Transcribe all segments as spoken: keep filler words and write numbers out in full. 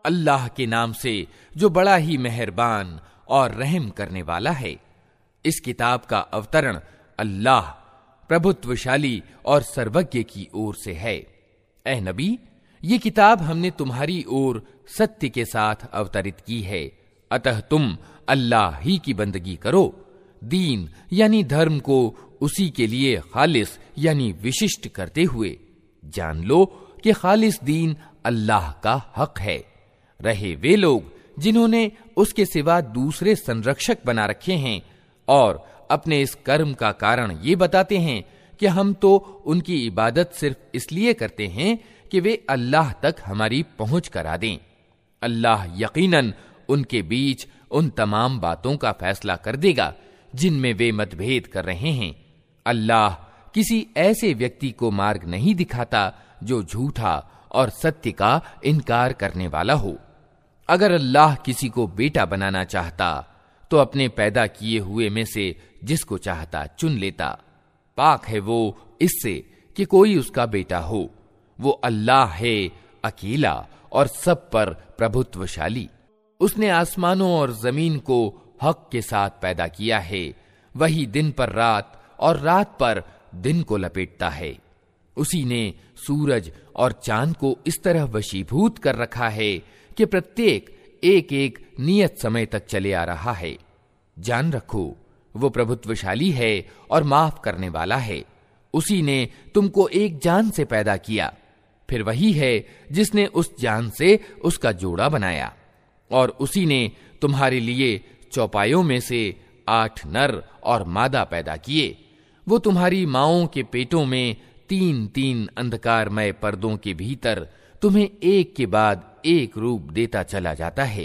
अल्लाह के नाम से जो बड़ा ही मेहरबान और रहम करने वाला है। इस किताब का अवतरण अल्लाह प्रभुत्वशाली और सर्वज्ञ की ओर से है। ए नबी, ये किताब हमने तुम्हारी ओर सत्य के साथ अवतरित की है, अतः तुम अल्लाह ही की बंदगी करो। दीन यानी धर्म को उसी के लिए खालिस यानी विशिष्ट करते हुए जान लो कि खालिस दीन अल्लाह का हक है। रहे वे लोग जिन्होंने उसके सिवा दूसरे संरक्षक बना रखे हैं और अपने इस कर्म का कारण ये बताते हैं कि हम तो उनकी इबादत सिर्फ इसलिए करते हैं कि वे अल्लाह तक हमारी पहुंच करा दें। अल्लाह यकीनन उनके बीच उन तमाम बातों का फैसला कर देगा जिनमें वे मतभेद कर रहे हैं। अल्लाह किसी ऐसे व्यक्ति को मार्ग नहीं दिखाता जो झूठा और सत्य का इनकार करने वाला हो। अगर अल्लाह किसी को बेटा बनाना चाहता तो अपने पैदा किए हुए में से जिसको चाहता चुन लेता। पाक है वो इससे कि कोई उसका बेटा हो। वो अल्लाह है अकेला और सब पर प्रभुत्वशाली। उसने आसमानों और जमीन को हक के साथ पैदा किया है। वही दिन पर रात और रात पर दिन को लपेटता है। उसी ने सूरज और चांद को इस तरह वशीभूत कर रखा है कि प्रत्येक एक एक नियत समय तक चले आ रहा है। जान रखो, वो प्रभुत्वशाली है और माफ करने वाला है। उसी ने तुमको एक जान से पैदा किया, फिर वही है जिसने उस जान से उसका जोड़ा बनाया। और उसी ने तुम्हारे लिए चौपायों में से आठ नर और मादा पैदा किए। वो तुम्हारी माओं के पेटों में तीन तीन अंधकारमय पर्दों के भीतर तुम्हें एक के बाद एक रूप देता चला जाता है।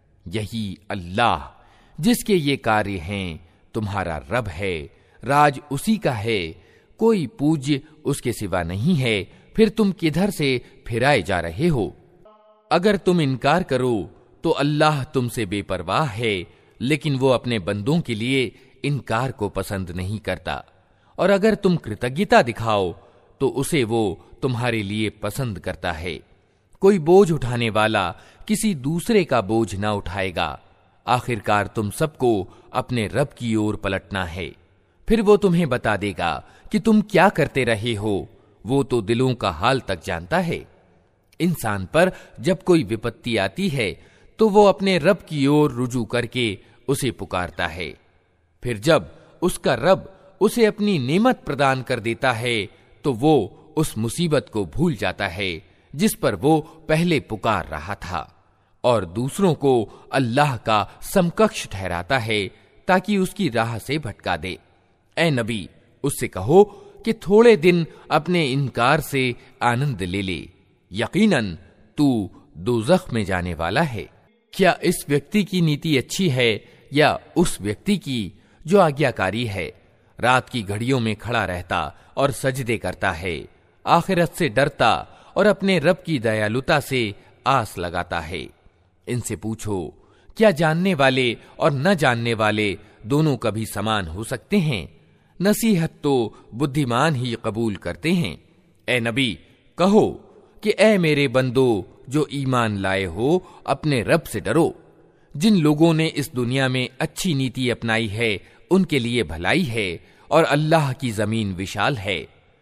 यही अल्लाह जिसके ये कार्य हैं तुम्हारा रब है। राज उसी का है, कोई पूज्य उसके सिवा नहीं है। फिर तुम किधर से फिराए जा रहे हो? अगर तुम इनकार करो तो अल्लाह तुमसे बेपरवाह है, लेकिन वो अपने बंदों के लिए इनकार को पसंद नहीं करता। और अगर तुम कृतज्ञता दिखाओ तो उसे वो तुम्हारे लिए पसंद करता है। कोई बोझ उठाने वाला किसी दूसरे का बोझ ना उठाएगा। आखिरकार तुम सबको अपने रब की ओर पलटना है। फिर वो तुम्हें बता देगा कि तुम क्या करते रहे हो। वो तो दिलों का हाल तक जानता है। इंसान पर जब कोई विपत्ति आती है तो वो अपने रब की ओर रुजू करके उसे पुकारता है। फिर जब उसका रब उसे अपनी नेमत प्रदान कर देता है तो वो उस मुसीबत को भूल जाता है जिस पर वो पहले पुकार रहा था, और दूसरों को अल्लाह का समकक्ष ठहराता है ताकि उसकी राह से भटका दे। ए नबी, उससे कहो कि थोड़े दिन अपने इनकार से आनंद ले ले। यकीनन तू दोज़ख में जाने वाला है। क्या इस व्यक्ति की नीति अच्छी है या उस व्यक्ति की जो आज्ञाकारी है, रात की घड़ियों में खड़ा रहता और सजदे करता है, आखिरत से डरता और अपने रब की दयालुता से आस लगाता है? इनसे पूछो, क्या जानने वाले और न जानने वाले दोनों कभी समान हो सकते हैं? नसीहत तो बुद्धिमान ही कबूल करते हैं। ए नबी, कहो कि ए मेरे बंदो जो ईमान लाए हो, अपने रब से डरो। जिन लोगों ने इस दुनिया में अच्छी नीति अपनाई है उनके लिए भलाई है, और अल्लाह की जमीन विशाल है।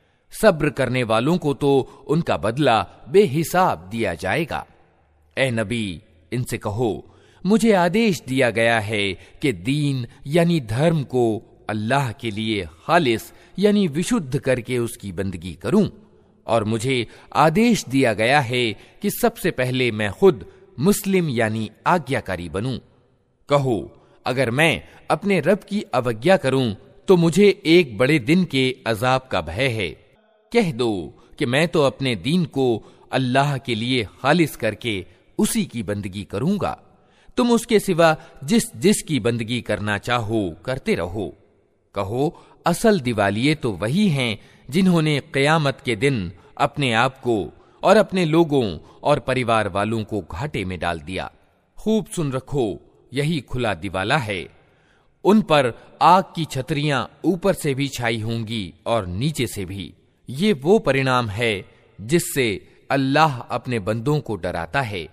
सब्र करने वालों को तो उनका बदला बेहिसाब दिया जाएगा। ए नबी, इनसे कहो, मुझे आदेश दिया गया है कि दीन यानी धर्म को अल्लाह के लिए खालिस यानी विशुद्ध करके उसकी बंदगी करूं, और मुझे आदेश दिया गया है कि सबसे पहले मैं खुद मुस्लिम यानी आज्ञाकारी बनूं। कहो, अगर मैं अपने रब की अवज्ञा करूं तो मुझे एक बड़े दिन के अजाब का भय है। कह दो कि मैं तो अपने दीन को अल्लाह के लिए खालिस करके उसी की बंदगी करूंगा। तुम उसके सिवा जिस जिस की बंदगी करना चाहो करते रहो। कहो, असल दिवालिये तो वही हैं जिन्होंने क़यामत के दिन अपने आप को और अपने लोगों और परिवार वालों को घाटे में डाल दिया। खूब सुन रखो, यही खुला दिवाला है। उन पर आग की छतरियां ऊपर से भी छाई होंगी और नीचे से भी। ये वो परिणाम है जिससे अल्लाह अपने बंदों को डराता है।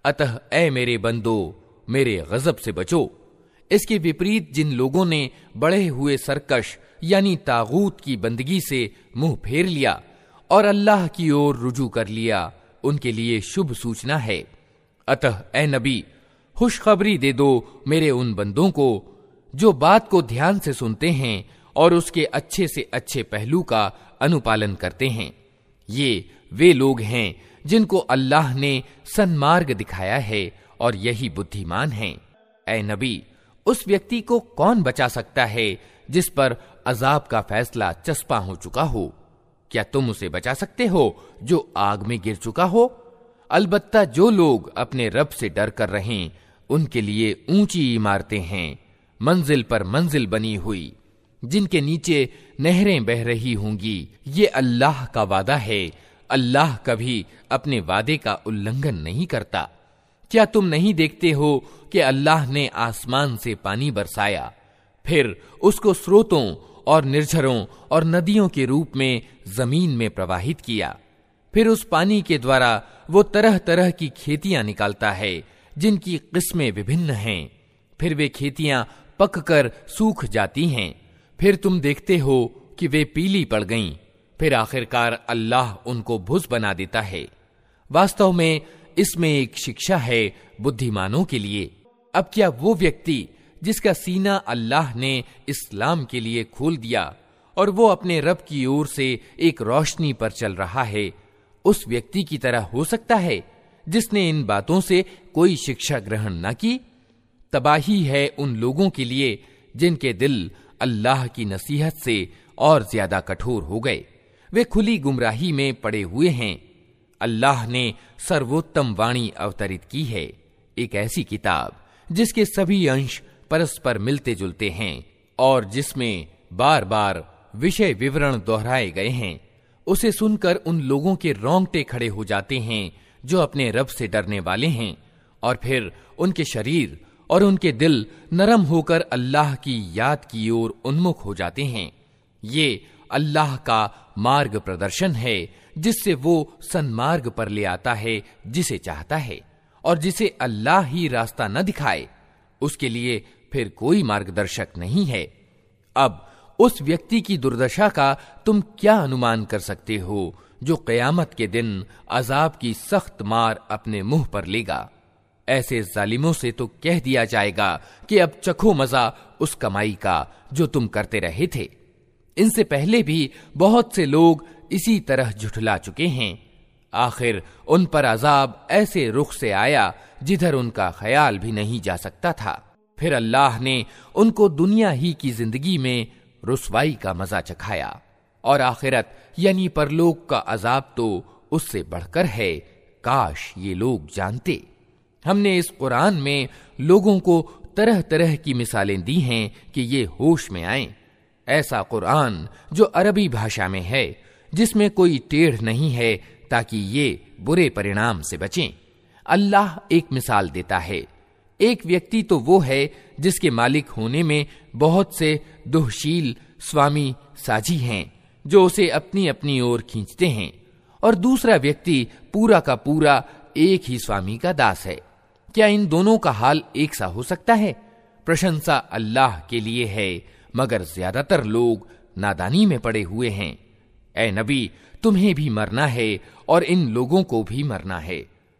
अतः ए मेरे बंदो, मेरे गजब से बचो। इसके विपरीत जिन लोगों ने बढ़े हुए सरकश यानी तागूत की बंदगी से मुंह फेर लिया और अल्लाह की ओर रुजू कर लिया, उनके लिए शुभ सूचना है। अतः ए नबी, खुशखबरी दे दो मेरे उन बंदों को जो बात को ध्यान से सुनते हैं और उसके अच्छे से अच्छे पहलू का अनुपालन करते हैं। ये वे लोग हैं जिनको अल्लाह ने सन्मार्ग दिखाया है और यही बुद्धिमान हैं। ए नबी, उस व्यक्ति को कौन बचा सकता है जिस पर अजाब का फैसला चस्पा हो चुका हो? क्या तुम उसे बचा सकते हो जो आग में गिर चुका हो? अलबत्ता जो लोग अपने रब से डर कर रहें, उनके लिए ऊंची इमारतें हैं, मंजिल पर मंजिल बनी हुई, जिनके नीचे नहरें बह रही होंगी। ये अल्लाह का वादा है। अल्लाह कभी अपने वादे का उल्लंघन नहीं करता। क्या तुम नहीं देखते हो कि अल्लाह ने आसमान से पानी बरसाया, फिर उसको स्रोतों और निर्झरों और नदियों के रूप में जमीन में प्रवाहित किया। फिर उस पानी के द्वारा वो तरह तरह की खेतियां निकालता है जिनकी किस्में विभिन्न हैं। फिर वे खेतियां पककर सूख जाती हैं। फिर तुम देखते हो कि वे पीली पड़ गईं। फिर आखिरकार अल्लाह उनको भुस बना देता है। वास्तव में इसमें एक शिक्षा है बुद्धिमानों के लिए। अब क्या वो व्यक्ति जिसका सीना अल्लाह ने इस्लाम के लिए खोल दिया और वो अपने रब की ओर से एक रोशनी पर चल रहा है, उस व्यक्ति की तरह हो सकता है जिसने इन बातों से कोई शिक्षा ग्रहण न की? तबाही है उन लोगों के लिए जिनके दिल अल्लाह की नसीहत से और ज्यादा कठोर हो गए। वे खुली गुमराही में पड़े हुए हैं। अल्लाह ने सर्वोत्तम वाणी अवतरित की है, एक ऐसी किताब जिसके सभी अंश परस्पर मिलते जुलते हैं और जिसमें बार बार विषय विवरण दोहराए गए हैं। उसे सुनकर उन लोगों के रोंगटे खड़े हो जाते हैं जो अपने रब से डरने वाले हैं, और फिर उनके शरीर और उनके दिल नरम होकर अल्लाह की याद की ओर उन्मुख हो जाते हैं। ये अल्लाह का मार्ग प्रदर्शन है जिससे वो सन्मार्ग पर ले आता है जिसे चाहता है, और जिसे अल्लाह ही रास्ता न दिखाए उसके लिए फिर कोई मार्गदर्शक नहीं है। अब उस व्यक्ति की दुर्दशा का तुम क्या अनुमान कर सकते हो जो क़यामत के दिन अजाब की सख्त मार अपने मुंह पर लेगा। ऐसे जालिमों से तो कह दिया जाएगा कि अब चखो मजा उस कमाई का जो तुम करते रहे थे। इनसे पहले भी बहुत से लोग इसी तरह झुठला चुके हैं। आखिर उन पर अजाब ऐसे रुख से आया जिधर उनका ख्याल भी नहीं जा सकता था। फिर अल्लाह ने उनको दुनिया ही की जिंदगी में रुसवाई का मजा चखाया, और आखिरत यानी परलोक का अजाब तो उससे बढ़कर है। काश ये लोग जानते। हमने इस कुरान में लोगों को तरह तरह की मिसालें दी हैं कि ये होश में आएं। ऐसा कुरान जो अरबी भाषा में है, जिसमें कोई टेढ़ नहीं है, ताकि ये बुरे परिणाम से बचें। अल्लाह एक मिसाल देता है। एक व्यक्ति तो वो है जिसके मालिक होने में बहुत से दुहशील स्वामी साझी हैं जो उसे अपनी अपनी ओर खींचते हैं, और दूसरा व्यक्ति पूरा का पूरा एक ही स्वामी का दास है। क्या इन दोनों का हाल एक सा हो सकता है? प्रशंसा अल्लाह के लिए है, मगर ज्यादातर लोग नादानी में पड़े हुए हैं। ए नबी, तुम्हें भी मरना है और इन लोगों को भी मरना है।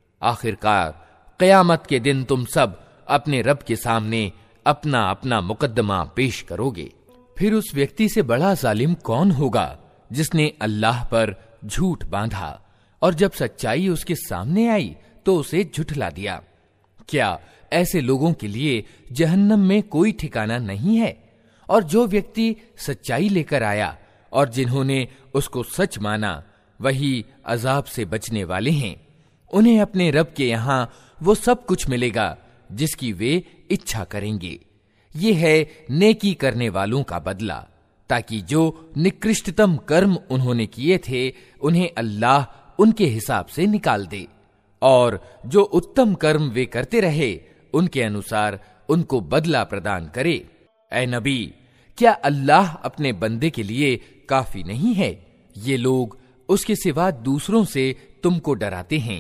आखिरकार क़यामत के दिन तुम सब अपने रब के सामने अपना अपना मुकद्दमा पेश करोगे। फिर उस व्यक्ति से बड़ा जालिम कौन होगा जिसने अल्लाह पर झूठ बांधा और जब सच्चाई उसके सामने आई तो उसे झुठला दिया। क्या ऐसे लोगों के लिए जहन्नम में कोई ठिकाना नहीं है? और जो व्यक्ति सच्चाई लेकर आया और जिन्होंने उसको सच माना, वही अजाब से बचने वाले हैं। उन्हें अपने रब के यहाँ वो सब कुछ मिलेगा जिसकी वे इच्छा करेंगे। ये है नेकी करने वालों का बदला, ताकि जो निकृष्टतम कर्म उन्होंने किए थे उन्हें अल्लाह उनके हिसाब से निकाल दे, और जो उत्तम कर्म वे करते रहे उनके अनुसार उनको बदला प्रदान करे। ऐ नबी, क्या अल्लाह अपने बंदे के लिए काफी नहीं है? ये लोग उसके सिवा दूसरों से तुमको डराते हैं,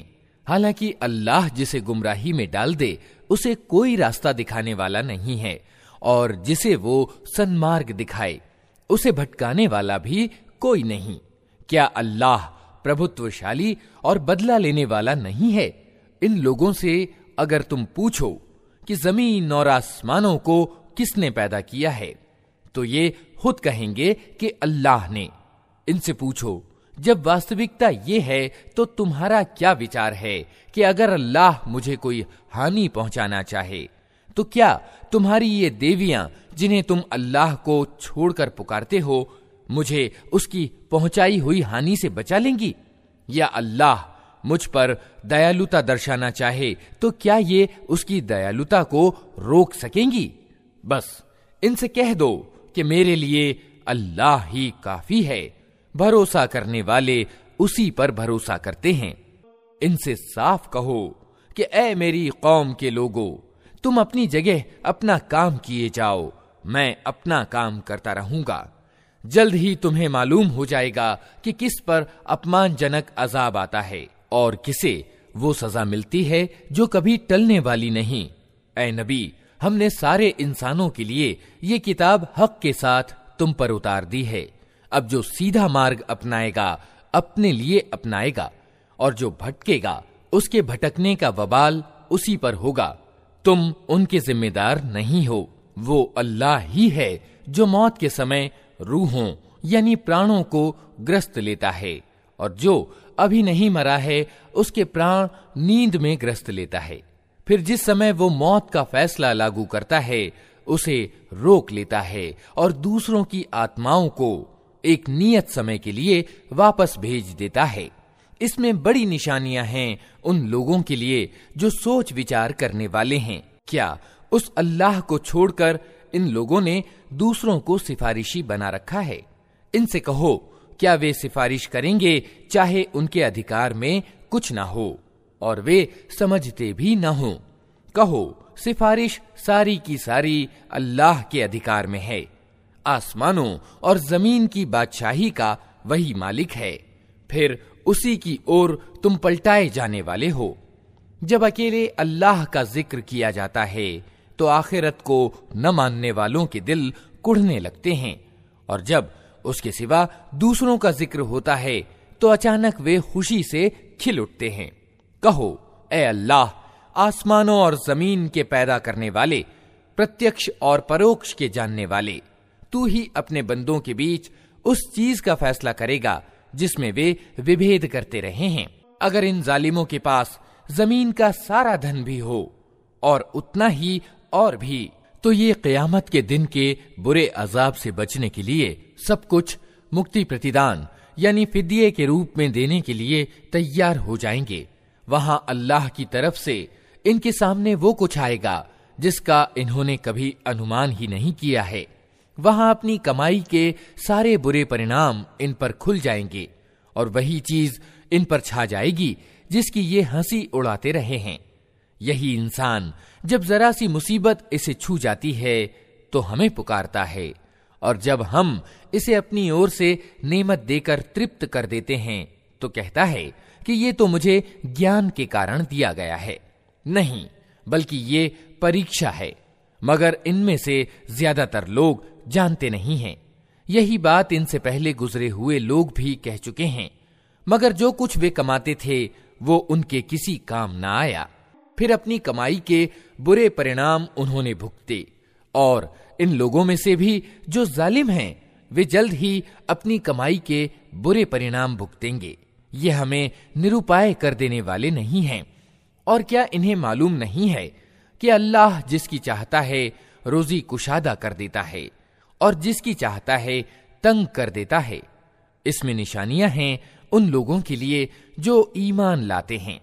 हालांकि अल्लाह जिसे गुमराही में डाल दे उसे कोई रास्ता दिखाने वाला नहीं है, और जिसे वो सन्मार्ग दिखाए उसे भटकाने वाला भी कोई नहीं। क्या अल्लाह प्रभुत्वशाली और बदला लेने वाला नहीं है? इन लोगों से अगर तुम पूछो कि जमीन और आसमानों को किसने पैदा किया है, तो ये खुद कहेंगे कि अल्लाह ने। इनसे पूछो, जब वास्तविकता ये है तो तुम्हारा क्या विचार है कि अगर अल्लाह मुझे कोई हानि पहुंचाना चाहे तो क्या तुम्हारी ये देवियां जिन्हें तुम अल्लाह को छोड़कर पुकारते हो मुझे उसकी पहुंचाई हुई हानि से बचा लेंगी? या अल्लाह मुझ पर दयालुता दर्शाना चाहे तो क्या ये उसकी दयालुता को रोक सकेंगी? बस इनसे कह दो कि मेरे लिए अल्लाह ही काफी है, भरोसा करने वाले उसी पर भरोसा करते हैं। इनसे साफ कहो कि ऐ मेरी कौम के लोगों, तुम अपनी जगह अपना काम किए जाओ, मैं अपना काम करता रहूंगा। जल्द ही तुम्हें मालूम हो जाएगा कि किस पर अपमानजनक अजाब आता है और किसे वो सजा मिलती है जो कभी टलने वाली नहीं। ऐ नबी, हमने सारे इंसानों के लिए ये किताब हक के साथ तुम पर उतार दी है। अब जो सीधा मार्ग अपनाएगा अपने लिए अपनाएगा, और जो भटकेगा उसके भटकने का वबाल उसी पर होगा। तुम उनके जिम्मेदार नहीं हो। वो अल्लाह ही है जो मौत के समय रूहों यानी प्राणों को ग्रस्त लेता है, और जो अभी नहीं मरा है उसके प्राण नींद में ग्रस्त लेता है। फिर जिस समय वो मौत का फैसला लागू करता है उसे रोक लेता है और दूसरों की आत्माओं को एक नियत समय के लिए वापस भेज देता है। इसमें बड़ी निशानियां हैं उन लोगों के लिए जो सोच विचार करने वाले हैं। क्या उस अल्लाह को छोड़कर इन लोगों ने दूसरों को सिफारिशी बना रखा है? इनसे कहो, क्या वे सिफारिश करेंगे चाहे उनके अधिकार में कुछ ना हो और वे समझते भी ना हो? कहो, सिफारिश सारी की सारी अल्लाह के अधिकार में है। आसमानों और जमीन की बादशाही का वही मालिक है, फिर उसी की ओर तुम पलटाए जाने वाले हो। जब अकेले अल्लाह का जिक्र किया जाता है तो आखिरत को न मानने वालों के दिल कुढ़ने लगते हैं, और जब उसके सिवा दूसरों का जिक्र होता है तो अचानक वे खुशी से खिल उठते हैं। कहो, ए अल्लाह, आसमानों और जमीन के पैदा करने वाले, प्रत्यक्ष और परोक्ष के जानने वाले, तू ही अपने बंदों के बीच उस चीज का फैसला करेगा जिसमें वे विभेद करते रहे हैं। अगर इन जालिमों के पास जमीन का सारा धन भी हो और उतना ही और भी, तो ये क़यामत के दिन के बुरे अजाब से बचने के लिए सब कुछ मुक्ति प्रतिदान यानी फिदिये के रूप में देने के लिए तैयार हो जाएंगे। वहां अल्लाह की तरफ से इनके सामने वो कुछ आएगा जिसका इन्होंने कभी अनुमान ही नहीं किया है। वहां अपनी कमाई के सारे बुरे परिणाम इन पर खुल जाएंगे और वही चीज इन पर छा जाएगी जिसकी ये हंसी उड़ाते रहे हैं। यही इंसान जब जरा सी मुसीबत इसे छू जाती है तो हमें पुकारता है, और जब हम इसे अपनी ओर से नेमत देकर तृप्त कर देते हैं तो कहता है कि ये तो मुझे ज्ञान के कारण दिया गया है। नहीं, बल्कि ये परीक्षा है, मगर इनमें से ज्यादातर लोग जानते नहीं हैं। यही बात इनसे पहले गुजरे हुए लोग भी कह चुके हैं, मगर जो कुछ वे कमाते थे वो उनके किसी काम न आया। फिर अपनी कमाई के बुरे परिणाम उन्होंने भुगते, और इन लोगों में से भी जो जालिम हैं वे जल्द ही अपनी कमाई के बुरे परिणाम भुगतेंगे। ये हमें निरुपाय कर देने वाले नहीं हैं। और क्या इन्हें मालूम नहीं है कि अल्लाह जिसकी चाहता है रोजी कुशादा कर देता है और जिसकी चाहता है तंग कर देता है। इसमें निशानियां हैं उन लोगों के लिए जो ईमान लाते हैं।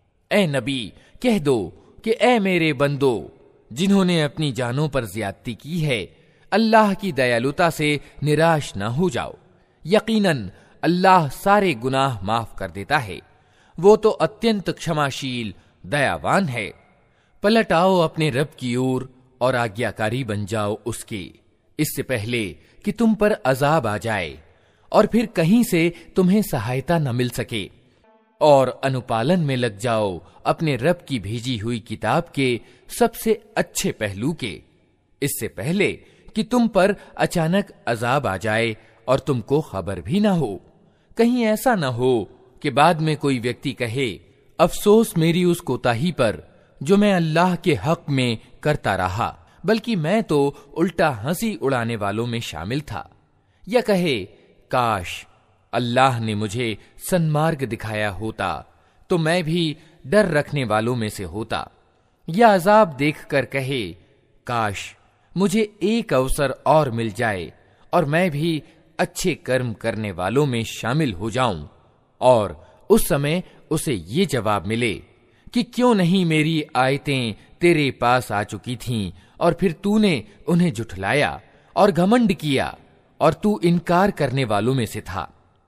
ए नबी, कह दो कि ए मेरे बंदो, जिन्होंने अपनी जानों पर ज्यादती की है, अल्लाह की दयालुता से निराश न हो जाओ। यकीनन अल्लाह सारे गुनाह माफ कर देता है। वो तो अत्यंत क्षमाशील दयावान है। पलट आओ अपने रब की ओर और आज्ञाकारी बन जाओ उसके, इससे पहले कि तुम पर अजाब आ जाए और फिर कहीं से तुम्हें सहायता न मिल सके। और अनुपालन में लग जाओ अपने रब की भेजी हुई किताब के सबसे अच्छे पहलू के, इससे पहले कि तुम पर अचानक अजाब आ जाए और तुमको खबर भी ना हो। कहीं ऐसा ना हो कि बाद में कोई व्यक्ति कहे, अफसोस मेरी उस कोताही पर जो मैं अल्लाह के हक में करता रहा, बल्कि मैं तो उल्टा हंसी उड़ाने वालों में शामिल था। या कहे, काश अल्लाह ने मुझे सन्मार्ग दिखाया होता तो मैं भी डर रखने वालों में से होता। या अजाब देखकर कहे, काश मुझे एक अवसर और मिल जाए और मैं भी अच्छे कर्म करने वालों में शामिल हो जाऊं। और उस समय उसे ये जवाब मिले कि क्यों नहीं मेरी आयतें तेरे पास आ चुकी थीं और फिर तूने उन्हें झुठलाया और घमंड किया और तू इनकार करने वालों में से था।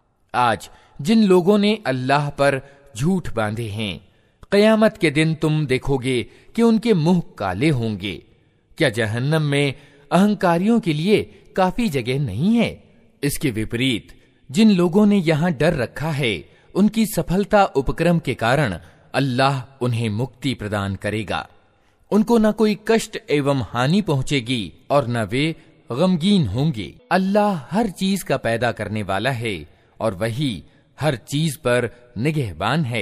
आज जिन लोगों ने अल्लाह पर झूठ बांधे हैं, क़यामत के दिन तुम देखोगे कि उनके मुंह काले होंगे। क्या जहन्नम में अहंकारियों के लिए काफी जगह नहीं है? इसके विपरीत जिन लोगों ने यहां डर रखा है, उनकी सफलता उपक्रम के कारण अल्लाह उन्हें मुक्ति प्रदान करेगा। उनको न कोई कष्ट एवं हानि पहुंचेगी और न वे गमगीन होंगे। अल्लाह हर चीज का पैदा करने वाला है और वही हर चीज पर निगहबान है।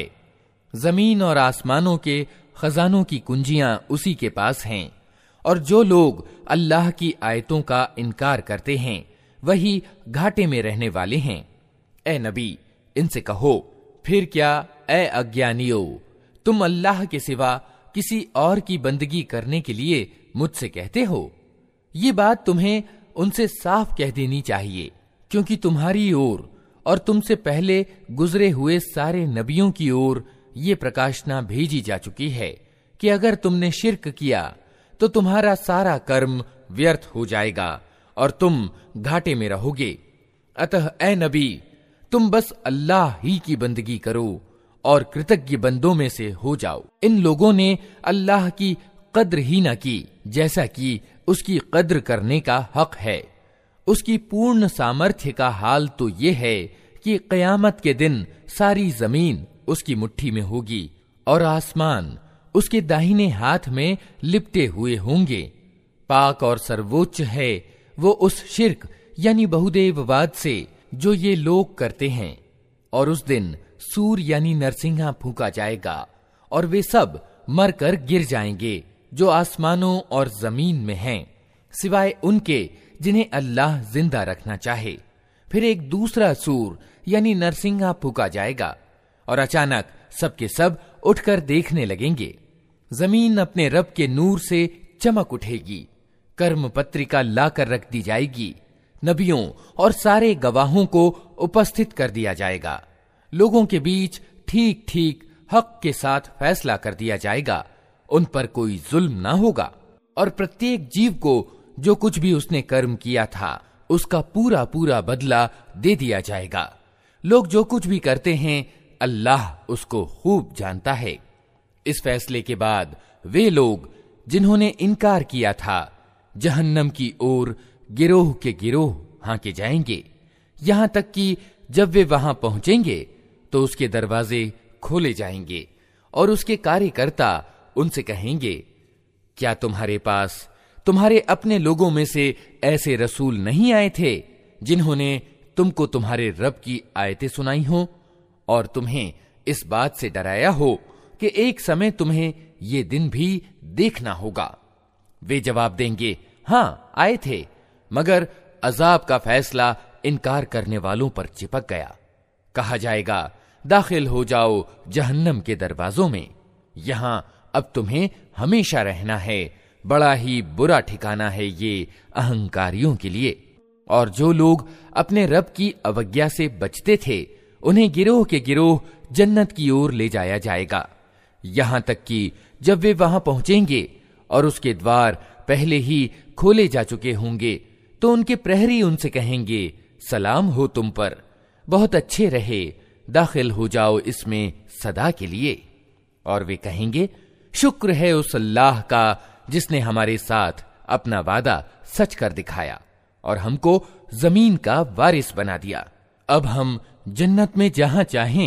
जमीन और आसमानों के खजानों की कुंजियां उसी के पास हैं, और जो लोग अल्लाह की आयतों का इनकार करते हैं वही घाटे में रहने वाले हैं। ए नबी, इनसे कहो, फिर क्या ए अज्ञानियों, तुम अल्लाह के सिवा किसी और की बंदगी करने के लिए मुझसे कहते हो? ये बात तुम्हें उनसे साफ कह देनी चाहिए, क्योंकि तुम्हारी ओर और तुमसे पहले गुजरे हुए सारे नबियों की ओर ये प्रकाशना भेजी जा चुकी है कि अगर तुमने शिर्क किया तो तुम्हारा सारा कर्म व्यर्थ हो जाएगा और तुम घाटे में रहोगे। अतः ए नबी, तुम बस अल्लाह ही की बंदगी करो और कृतज्ञ बंदों में से हो जाओ। इन लोगों ने अल्लाह की कद्र ही न की जैसा कि उसकी कद्र करने का हक है। उसकी पूर्ण सामर्थ्य का हाल तो ये है कि क़यामत के दिन सारी जमीन उसकी मुट्ठी में होगी और आसमान उसके दाहिने हाथ में लिपटे हुए होंगे। पाक और सर्वोच्च है वो उस शिर्क यानी बहुदेववाद से जो ये लोग करते हैं। और उस दिन सूर यानी नरसिंहा फूंका जाएगा और वे सब मरकर गिर जाएंगे जो आसमानों और जमीन में हैं, सिवाय उनके जिन्हें अल्लाह जिंदा रखना चाहे। फिर एक दूसरा सूर यानी नरसिंहा फूंका जाएगा और अचानक सबके सब उठकर देखने लगेंगे। जमीन अपने रब के नूर से चमक उठेगी, कर्म पत्रिका लाकर रख दी जाएगी, नबियों और सारे गवाहों को उपस्थित कर दिया जाएगा। लोगों के बीच ठीक ठीक हक के साथ फैसला कर दिया जाएगा। उन पर कोई जुल्म ना होगा और प्रत्येक जीव को जो कुछ भी उसने कर्म किया था उसका पूरा पूरा बदला दे दिया जाएगा। लोग जो कुछ भी करते हैं अल्लाह उसको खूब जानता है। इस फैसले के बाद वे लोग जिन्होंने इनकार किया था जहन्नम की ओर गिरोह के गिरोह हांके जाएंगे, यहां तक कि जब वे वहां पहुंचेंगे तो उसके दरवाजे खोले जाएंगे और उसके कार्यकर्ता उनसे कहेंगे, क्या तुम्हारे पास तुम्हारे अपने लोगों में से ऐसे रसूल नहीं आए थे जिन्होंने तुमको तुम्हारे रब की आयतें सुनाई हो और तुम्हें इस बात से डराया हो कि एक समय तुम्हें ये दिन भी देखना होगा? वे जवाब देंगे, हां आए थे, मगर अजाब का फैसला इनकार करने वालों पर चिपक गया। कहा जाएगा, दाखिल हो जाओ जहन्नम के दरवाजों में, यहां अब तुम्हें हमेशा रहना है। बड़ा ही बुरा ठिकाना है ये अहंकारियों के लिए। और जो लोग अपने रब की अवज्ञा से बचते थे उन्हें गिरोह के गिरोह जन्नत की ओर ले जाया जाएगा, यहां तक कि जब वे वहां पहुंचेंगे और उसके द्वार पहले ही खोले जा चुके होंगे तो उनके प्रहरी उनसे कहेंगे, सलाम हो तुम पर, बहुत अच्छे रहे, दाखिल हो जाओ इसमें सदा के लिए। और वे कहेंगे, शुक्र है उस अल्लाह का जिसने हमारे साथ अपना वादा सच कर दिखाया और हमको जमीन का वारिस बना दिया। अब हम जन्नत में जहां चाहें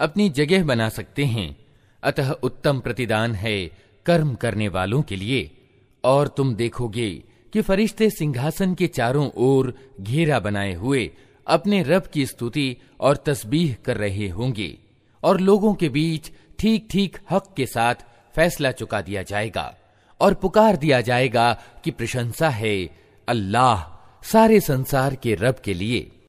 अपनी जगह बना सकते हैं। अतः उत्तम प्रतिदान है कर्म करने वालों के लिए। और तुम देखोगे कि फरिश्ते सिंहासन के चारों ओर घेरा बनाए हुए अपने रब की स्तुति और तस्बीह कर रहे होंगे, और लोगों के बीच ठीक ठीक हक के साथ फैसला चुका दिया जाएगा और पुकार दिया जाएगा कि प्रशंसा है अल्लाह सारे संसार के रब के लिए।